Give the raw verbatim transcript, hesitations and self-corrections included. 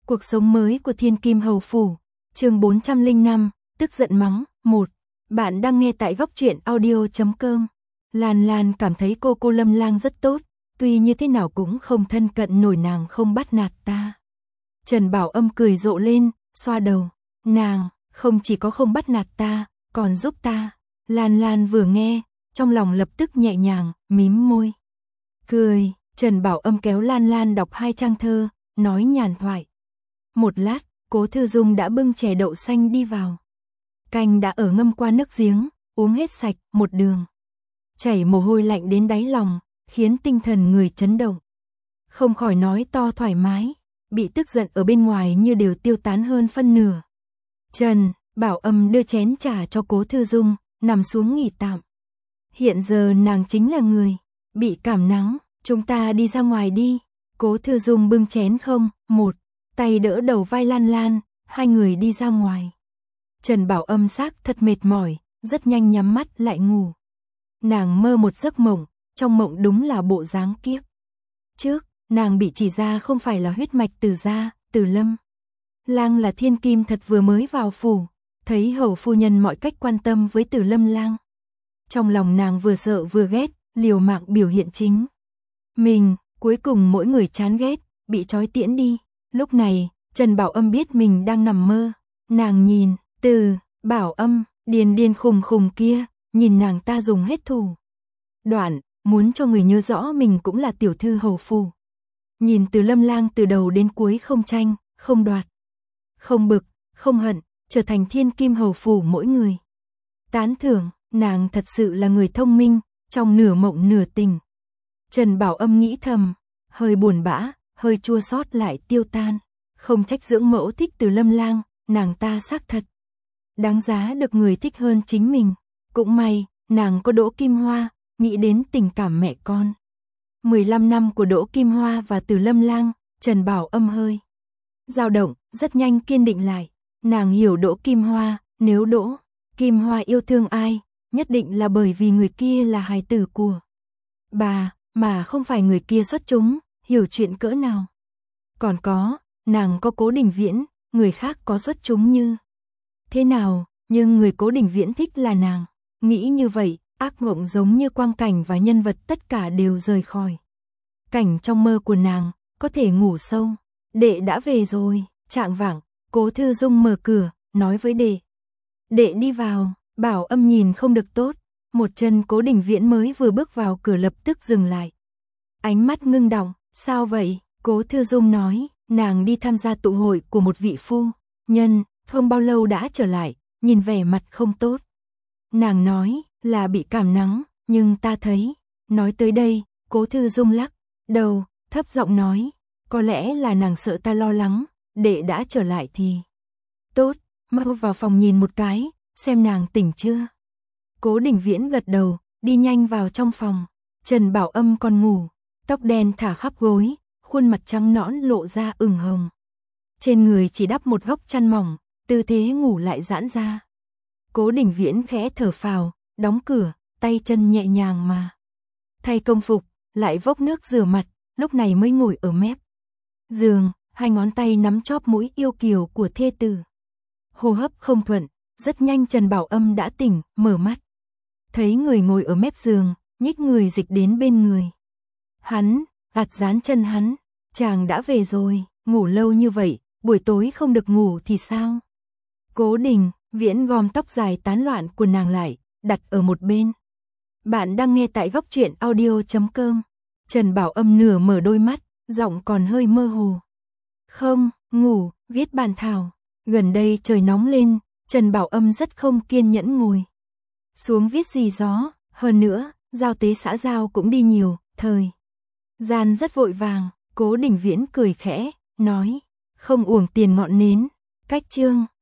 Cuộc sống mới của Thiên Kim Hầu Phủ, chương bốn trăm lẻ năm, tức giận mắng, một. Bạn đang nghe tại góc truyện audio chấm com. Lan Lan cảm thấy cô cô Lâm Lang rất tốt, tuy như thế nào cũng không thân cận nổi nàng không bắt nạt ta. Trần Bảo Âm cười rộ lên, xoa đầu, nàng, không chỉ có không bắt nạt ta, còn giúp ta. Lan Lan vừa nghe, trong lòng lập tức nhẹ nhàng, mím môi. Cười, Trần Bảo Âm kéo Lan Lan đọc hai trang thơ, nói nhàn thoại. Một lát, Cố Thư Dung đã bưng chè đậu xanh đi vào. Canh đã ở ngâm qua nước giếng, uống hết sạch, một đường. Chảy mồ hôi lạnh đến đáy lòng, khiến tinh thần người chấn động. Không khỏi nói to thoải mái, bị tức giận ở bên ngoài như đều tiêu tán hơn phân nửa. Trần Bảo Âm đưa chén trà cho Cố Thư Dung, nằm xuống nghỉ tạm. Hiện giờ nàng chính là người bị cảm nắng, chúng ta đi ra ngoài đi. Cố Thư Dung bưng chén không, một tay đỡ đầu vai Lan Lan, hai người đi ra ngoài. Trần Bảo Âm xác thật mệt mỏi, rất nhanh nhắm mắt lại ngủ. Nàng mơ một giấc mộng, trong mộng đúng là bộ dáng kiếp trước, nàng bị chỉ ra không phải là huyết mạch Từ gia, Từ Lâm Lang là thiên kim thật vừa mới vào phủ, thấy hầu phu nhân mọi cách quan tâm với Từ Lâm Lang. Trong lòng nàng vừa sợ vừa ghét, liều mạng biểu hiện chính mình, cuối cùng mỗi người chán ghét, bị trói tiễn đi. Lúc này, Trần Bảo Âm biết mình đang nằm mơ, nàng nhìn, Từ Bảo Âm, điên điên khùng khùng kia, nhìn nàng ta dùng hết thủ đoạn, muốn cho người nhớ rõ mình cũng là tiểu thư hầu phủ. Nhìn Từ Lâm Lang từ đầu đến cuối không tranh, không đoạt, không bực, không hận, trở thành thiên kim hầu phủ mỗi người tán thưởng, nàng thật sự là người thông minh, trong nửa mộng nửa tình. Trần Bảo Âm nghĩ thầm, hơi buồn bã, hơi chua xót lại tiêu tan, không trách dưỡng mẫu thích Từ Lâm Lang, nàng ta xác thật đáng giá được người thích hơn chính mình. Cũng may, nàng có Đỗ Kim Hoa, nghĩ đến tình cảm mẹ con. mười lăm năm của Đỗ Kim Hoa và Từ Lâm Lang, Trần Bảo Âm hơi dao động, rất nhanh kiên định lại. Nàng hiểu Đỗ Kim Hoa, nếu Đỗ Kim Hoa yêu thương ai, nhất định là bởi vì người kia là hài tử của bà, mà không phải người kia xuất chúng, hiểu chuyện cỡ nào. Còn có, nàng có Cố Đình Viễn, người khác có xuất chúng như thế nào, nhưng người Cố Đình Viễn thích là nàng. Nghĩ như vậy, ác mộng giống như quang cảnh và nhân vật tất cả đều rời khỏi cảnh trong mơ của nàng, có thể ngủ sâu. Đệ đã về rồi. Trạng vạng, Cố Thư Dung mở cửa, nói với đệ. Đệ đi vào. Bảo Âm nhìn không được tốt, một chân Cố Đình Viễn mới vừa bước vào cửa lập tức dừng lại. Ánh mắt ngưng đọng, sao vậy? Cố Thư Dung nói, nàng đi tham gia tụ hội của một vị phu nhân, không bao lâu đã trở lại, nhìn vẻ mặt không tốt. Nàng nói là bị cảm nắng, nhưng ta thấy. Nói tới đây, Cố Thư Dung lắc đầu, thấp giọng nói, có lẽ là nàng sợ ta lo lắng, đệ đã trở lại thì tốt, mau vào phòng nhìn một cái, xem nàng tỉnh chưa. Cố Đình Viễn gật đầu, đi nhanh vào trong phòng. Trần Bảo Âm còn ngủ, tóc đen thả khắp gối, khuôn mặt trắng nõn lộ ra ửng hồng. Trên người chỉ đắp một góc chăn mỏng, tư thế ngủ lại giãn ra. Cố Đình Viễn khẽ thở phào, đóng cửa, tay chân nhẹ nhàng mà thay công phục, lại vốc nước rửa mặt, lúc này mới ngồi ở mép giường, hai ngón tay nắm chóp mũi yêu kiều của thê tử. Hô hấp không thuận, rất nhanh Trần Bảo Âm đã tỉnh, mở mắt. Thấy người ngồi ở mép giường, nhích người dịch đến bên người hắn, gạt dán chân hắn. Chàng đã về rồi, ngủ lâu như vậy, buổi tối không được ngủ thì sao? Cố Đình Viễn gom tóc dài tán loạn của nàng lại, đặt ở một bên. Bạn đang nghe tại góc truyện audio chấm com. Trần Bảo Âm nửa mở đôi mắt, giọng còn hơi mơ hồ. Không, ngủ, viết bản thảo. Gần đây trời nóng lên, Trần Bảo Âm rất không kiên nhẫn ngồi xuống viết gì gió. Hơn nữa, giao tế xã giao cũng đi nhiều, thời gian rất vội vàng. Cố Đình Viễn cười khẽ, nói, không uổng tiền ngọn nến. Cách chương